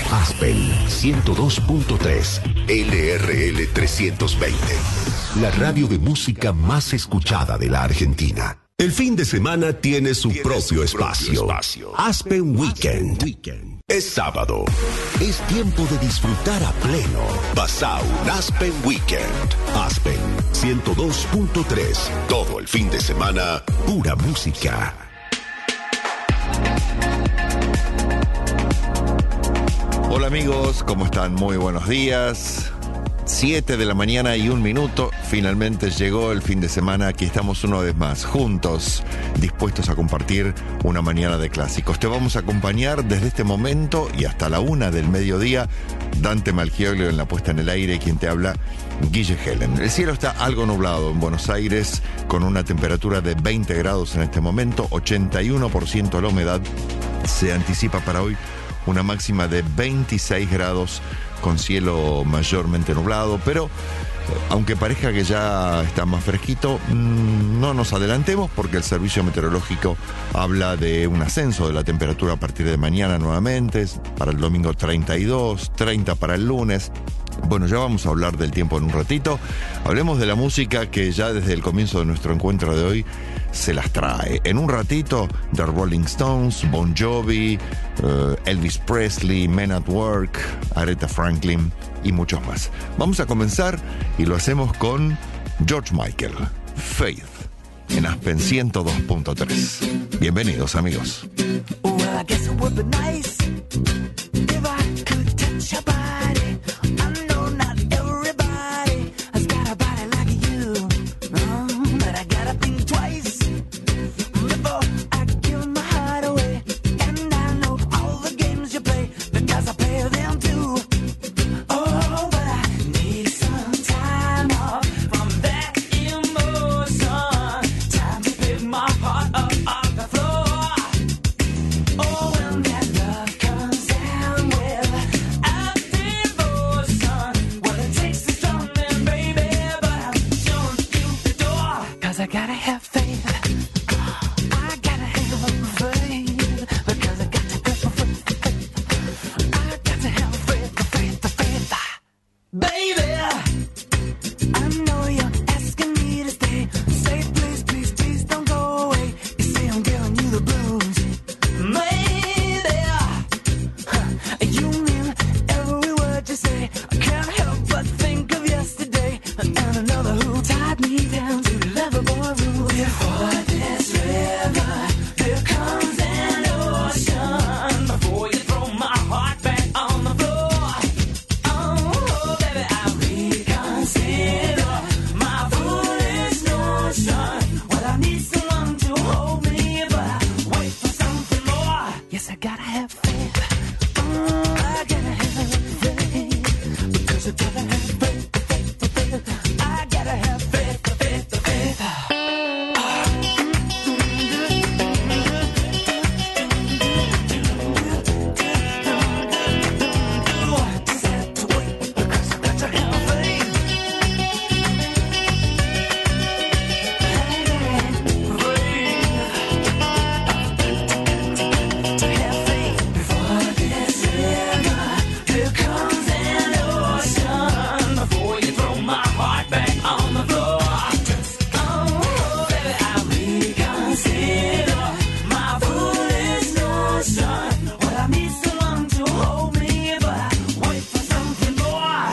Aspen 102.3 LRL 320. La radio de música más escuchada de la Argentina. El fin de semana tiene su propio espacio. Aspen Weekend. Es sábado. Es tiempo de disfrutar a pleno. Pasá un Aspen Weekend. Aspen 102.3. Todo el fin de semana, pura música. Hola amigos, ¿cómo están? Muy buenos días. 7 de la mañana y 1 minuto. Finalmente llegó el fin de semana. Aquí estamos una vez más, juntos, dispuestos a compartir una mañana de clásicos. Te vamos a acompañar desde este momento y hasta la 1 del mediodía. Dante Malgioglio en la puesta en el aire, quien te habla, Guille Helen. El cielo está algo nublado en Buenos Aires, con una temperatura de 20 grados en este momento, 81% la humedad. Se anticipa para hoy una máxima de 26 grados con cielo mayormente nublado, pero aunque parezca que ya está más fresquito, no nos adelantemos porque el servicio meteorológico habla de un ascenso de la temperatura a partir de mañana nuevamente, para el domingo 32, 30 para el lunes. Bueno, ya vamos a hablar del tiempo en un ratito. Hablemos de la música que ya desde el comienzo de nuestro encuentro de hoy se las trae. En un ratito, The Rolling Stones, Bon Jovi, Elvis Presley, Men at Work, Aretha Franklin y muchos más. Vamos a comenzar y lo hacemos con George Michael, Faith, en Aspen 102.3. Bienvenidos, amigos. Well, I guess it would be nice if I could touch your body. I know not everybody has got a body like you, but I gotta think twice before I give my heart away. And I know all the games you play because I play them too. Oh, but I need some time off from that emotion. Time to pick my heart up off the floor. Oh, when that love comes down with a devotion, well, it takes a strong man, baby, but I'm showing you the door. 'Cause I gotta have faith. I gotta have faith. Because I got to go for faith. I got to have faith. Baby, I know you're asking me to stay. Say please, please, please don't go away. You say I'm giving you the blues. Maybe you mean every word you say. I can't help but think of yesterday and another who tied me down to lovable rules. Before this river, here comes an ocean. Before you throw my heart back on the floor. Oh, baby, I reconsider my foolish notion. Well, I need someone to hold me, but I wait for something more. Yes, I gotta have faith. I gotta have faith. Because I gotta have faith. I gotta have faith. Just have to wait because I got to have faith. To have faith. Before this river, here comes an ocean. Before you throw my heart back on the floor. Oh, baby, I reconsider my foolish notion. Well, I need someone to hold me, but I wait for something more.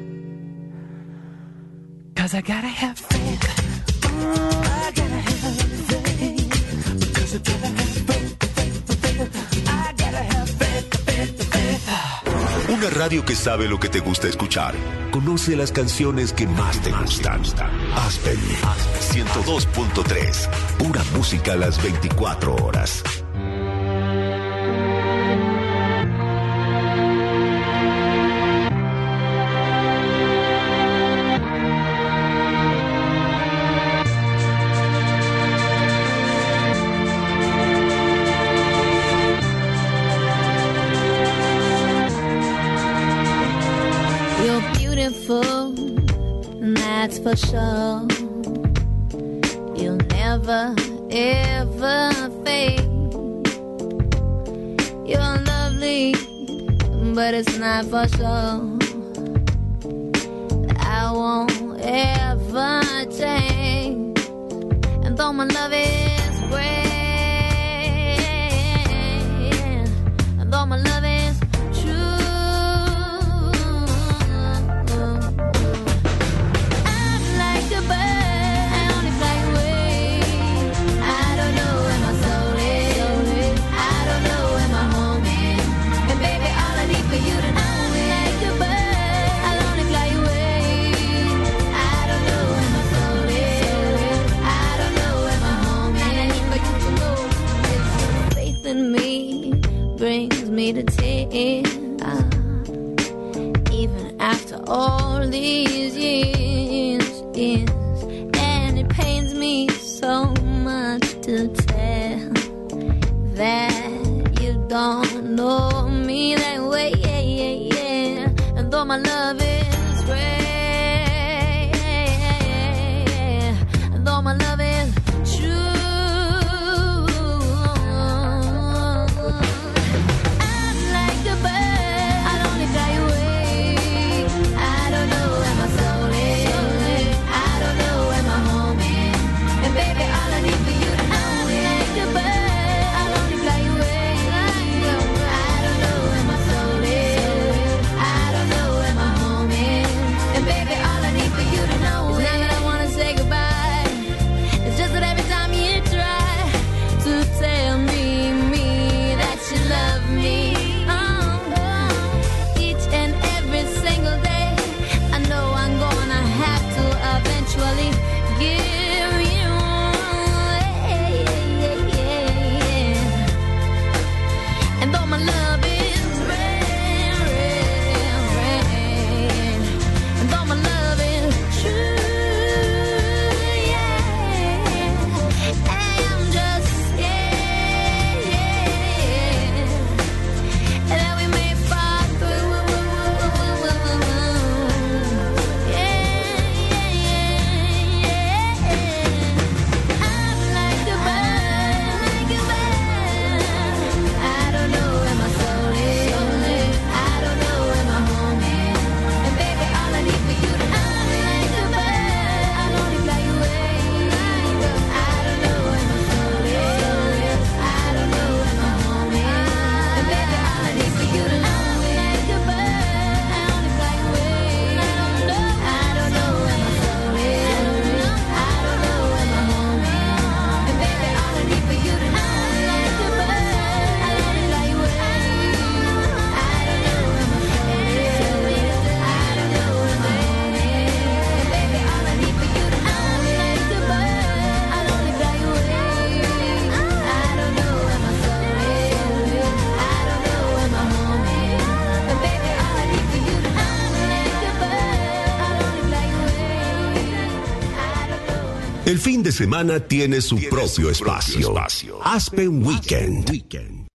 'Cause I gotta have faith. I gotta have faith. Because I gotta have faith. I gotta have faith. Una radio que sabe lo que te gusta escuchar. Conoce las canciones que más te gustan. Aspen 102.3. Pura música a las 24 horas. You're beautiful, and that's for sure. You'll never, ever fade. You're lovely, but it's not for sure. I won't ever change, and though my love is great, and though my love is true, I'm like a bird, I only fly away. I don't know where my soul is, I don't know where my home is, and baby, all I need for you to know is like a bird, I'll only fly away. I don't know where my soul is, I don't know where my home is, and I need for you to know is faith in me brings me to tears, even after all these years, and it pains me so much to tell that you don't know me that way, and though my love is great, and though my love is true, I'm like a bird, I'll only fly away. I don't know where my soul is, I don't know where my home is, and baby, all I need for you to know is like a bird, I'll only fly away. I don't know where my soul is, I don't know where my home is, and baby, all I need for you to know is not that I wanna say goodbye. It's just that every time you try to tell me that you love me, each and every single day, I know I'm gonna have to eventually give you away. And though my love is rare, and though my love is true, I'm just scared that we may fall through. I'm like a bird, I don't know where my soul is, I don't know where my home is, and baby, all I need for you to know is like a bird, I'll only fly away. I don't know where my soul is, I don't know where my home is, and baby, all I need for you to know is like a bird, I'll only fly away. I don't know where my soul is, I don't know where my home is, and baby, all I need for you to know is like a bird, I'll only fly away. I don't know where my soul is, I don't know where my home is, and baby, all I need for you to know is like a bird, I'll only fly away. I don't know where my soul is, I don't know where my home is, and baby, all I need for you to know is like a bird, I'll only fly away. I don't know where my El fin de semana tiene su propio espacio. Aspen Weekend.